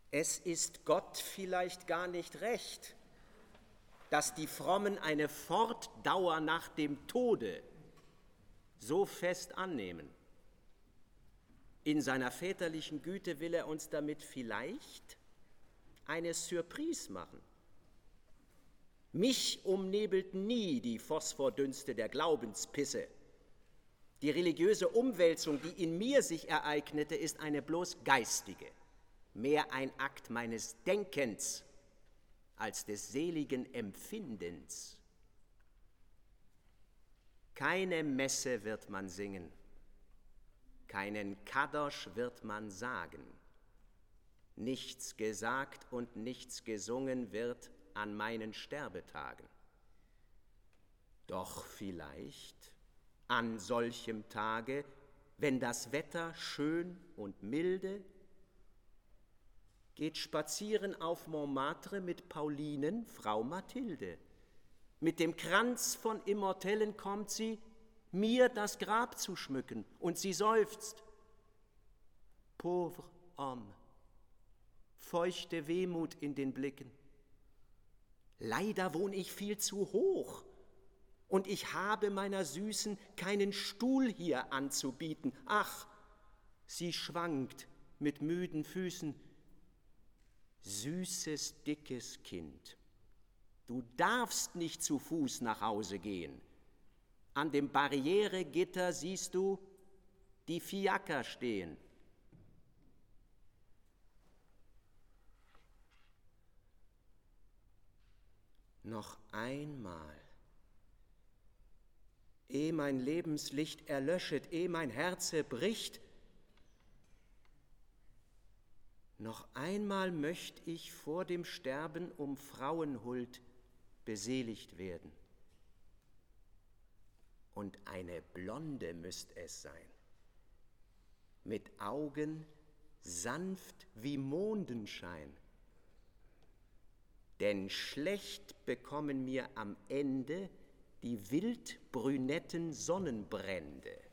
Es ist Gott vielleicht gar nicht recht, dass die Frommen eine Fortdauer nach dem Tode so fest annehmen. In seiner väterlichen Güte will er uns damit vielleicht eine Surprise machen. Mich umnebelten nie die Phosphordünste der Glaubenspisse. Die religiöse Umwälzung, die in mir sich ereignete, ist eine bloß geistige, mehr ein Akt meines Denkens als des seligen Empfindens. Keine Messe wird man singen, keinen Kadosch wird man sagen. Nichts gesagt und nichts gesungen wird an meinen Sterbetagen. Doch vielleicht an solchem Tage, wenn das Wetter schön und milde, geht spazieren auf Montmartre mit Paulinen, Frau Mathilde. Mit dem Kranz von Immortellen kommt sie, mir das Grab zu schmücken, und sie seufzt. Pauvre homme, feuchte Wehmut in den Blicken. Leider wohn ich viel zu hoch, und ich habe meiner Süßen keinen Stuhl hier anzubieten. Ach, sie schwankt mit müden Füßen. Süßes, dickes Kind, du darfst nicht zu Fuß nach Hause gehen. An dem Barrieregitter siehst du die Fiaker stehen. Noch einmal, ehe mein Lebenslicht erlöschet, ehe mein Herze bricht, noch einmal möcht ich vor dem Sterben um Frauenhuld beseligt werden. Und eine Blonde müsst es sein, mit Augen sanft wie Mondenschein. Denn schlecht bekommen mir am Ende die wildbrünetten Sonnenbrände.